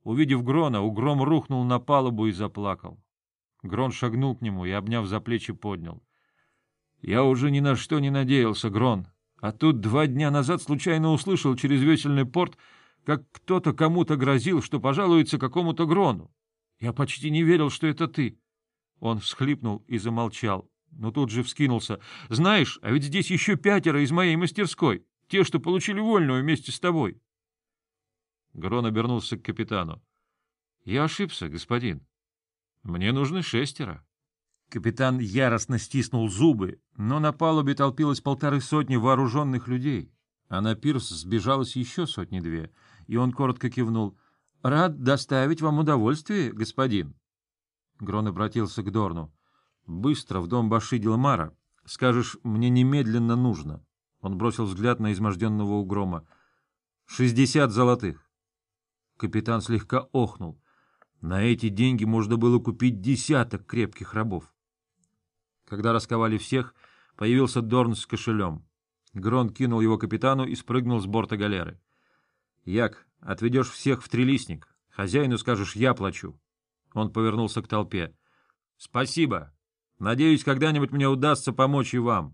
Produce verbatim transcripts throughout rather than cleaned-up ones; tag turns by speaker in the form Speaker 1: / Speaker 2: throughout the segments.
Speaker 1: Увидев Грона, Угром рухнул на палубу и заплакал. Грон шагнул к нему и, обняв за плечи, поднял. — Я уже ни на что не надеялся, Грон, а тут два дня назад случайно услышал через весельный порт, как кто-то кому-то грозил, что пожалуется какому-то Грону. Я почти не верил, что это ты. Он всхлипнул и замолчал, но тут же вскинулся. — Знаешь, а ведь здесь еще пятеро из моей мастерской, те, что получили вольную вместе с тобой. Грон обернулся к капитану. — Я ошибся, господин. Мне нужны шестеро. Капитан яростно стиснул зубы, но на палубе толпилось полторы сотни вооруженных людей, а на пирс сбежалось еще сотни-две, и он коротко кивнул. — Рад доставить вам удовольствие, господин. Грон обратился к Дорну. — Быстро в дом Баши Дилмара. Скажешь, мне немедленно нужно. Он бросил взгляд на изможденного Угрома. — Шестьдесят золотых. Капитан слегка охнул. На эти деньги можно было купить десяток крепких рабов. Когда расковали всех, появился Дорн с кошелем. Грон кинул его капитану и спрыгнул с борта галеры. — Як, отведешь всех в трилистник. Хозяину скажешь, я плачу. Он повернулся к толпе. — Спасибо. Надеюсь, когда-нибудь мне удастся помочь и вам.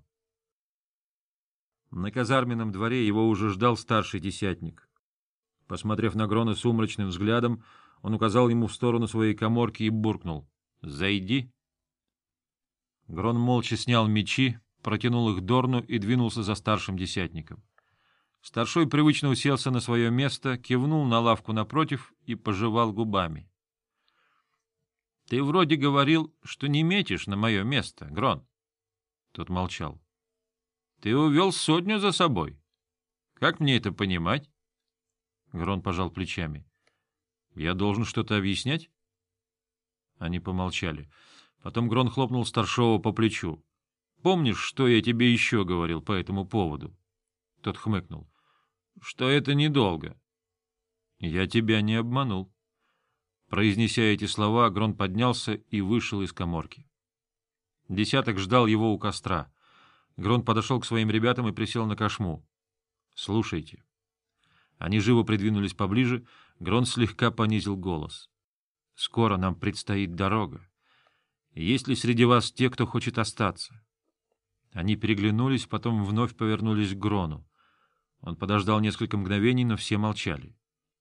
Speaker 1: На казарменном дворе его уже ждал старший десятник. Посмотрев на Грона сумрачным взглядом, он указал ему в сторону своей каморки и буркнул. — Зайди. Грон молча снял мечи, протянул их Дорну и двинулся за старшим десятником. Старшой привычно уселся на свое место, кивнул на лавку напротив и пожевал губами. — Ты вроде говорил, что не метишь на мое место, Грон. Тот молчал. — Ты увел сотню за собой. Как мне это понимать? Грон пожал плечами. — Я должен что-то объяснять? Они помолчали. Потом Грон хлопнул старшего по плечу. — Помнишь, что я тебе еще говорил по этому поводу? Тот хмыкнул. — Что это недолго. — Я тебя не обманул. Произнеся эти слова, Грон поднялся и вышел из каморки. Десяток ждал его у костра. Грон подошел к своим ребятам и присел на кошму. — Слушайте. Они живо придвинулись поближе. Грон слегка понизил голос. — Скоро нам предстоит дорога. Есть ли среди вас те, кто хочет остаться? Они переглянулись, потом вновь повернулись к Грону. Он подождал несколько мгновений, но все молчали.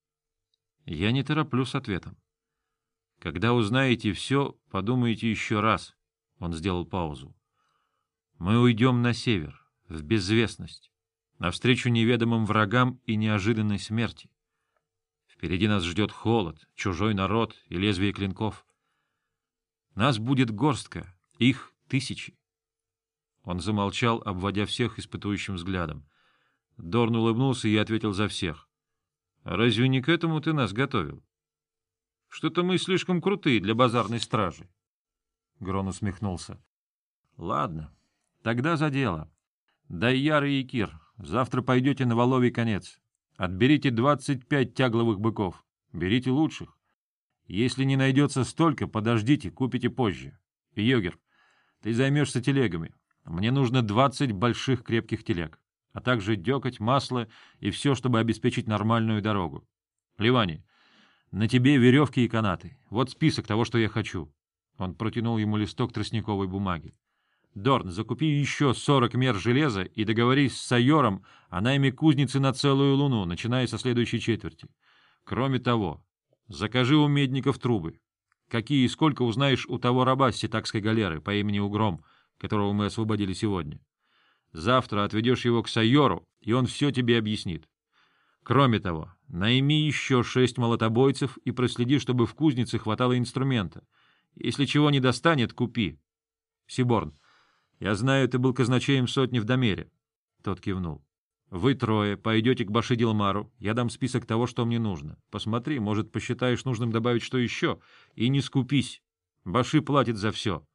Speaker 1: — Я не тороплю с ответом. Когда узнаете все, подумайте еще раз. Он сделал паузу. Мы уйдем на север, в безвестность, навстречу неведомым врагам и неожиданной смерти. Впереди нас ждет холод, чужой народ и лезвие клинков. Нас будет горстка, их тысячи. Он замолчал, обводя всех испытующим взглядом. Дорн улыбнулся и ответил за всех. — Разве не к этому ты нас готовил? Что-то мы слишком крутые для базарной стражи. Грон усмехнулся. — Ладно, тогда за дело. Дайяр и Якир, завтра пойдете на Воловий конец. Отберите двадцать пять тягловых быков. Берите лучших. Если не найдется столько, подождите, купите позже. Йогер, ты займешься телегами. Мне нужно двадцать больших крепких телег, а также дёкоть, масло и все, чтобы обеспечить нормальную дорогу. Ливани, на тебе веревки и канаты. Вот список того, что я хочу. Он протянул ему листок тростниковой бумаги. Дорн, закупи еще сорок мер железа и договорись с Сайором о найме кузницы на целую луну, начиная со следующей четверти. Кроме того, закажи у медников трубы. Какие и сколько узнаешь у того раба с ситакской галеры по имени Угром, которого мы освободили сегодня. Завтра отведешь его к Сайору, и он все тебе объяснит. Кроме того, найми еще шесть молотобойцев и проследи, чтобы в кузнице хватало инструмента. Если чего не достанет, купи. Сиборн, я знаю, ты был казначеем сотни в Домере. Тот кивнул. Вы трое пойдете к Баши Дилмару, я дам список того, что мне нужно. Посмотри, может, посчитаешь нужным добавить что еще, и не скупись. Баши платит за все.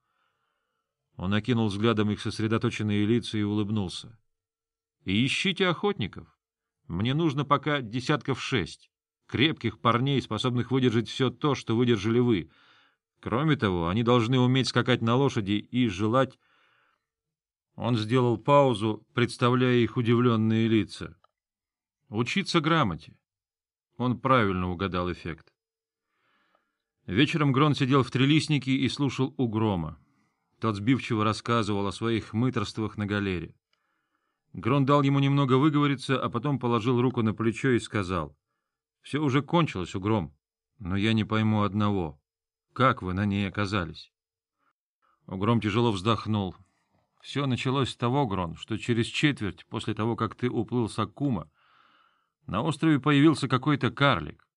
Speaker 1: Он окинул взглядом их сосредоточенные лица и улыбнулся. — И ищите охотников. Мне нужно пока десятков шесть, крепких парней, способных выдержать все то, что выдержали вы. Кроме того, они должны уметь скакать на лошади и желать... Он сделал паузу, представляя их удивленные лица. Учиться грамоте. Он правильно угадал эффект. Вечером Грон сидел в трилистнике и слушал Угрома. Тот сбивчиво рассказывал о своих мытарствах на галере. Грон дал ему немного выговориться, а потом положил руку на плечо и сказал: — Все уже кончилось, Угром, но я не пойму одного. Как вы на ней оказались? Угром тяжело вздохнул. Все началось с того, Грон, что через четверть после того, как ты уплыл с Аккума, на острове появился какой-то карлик.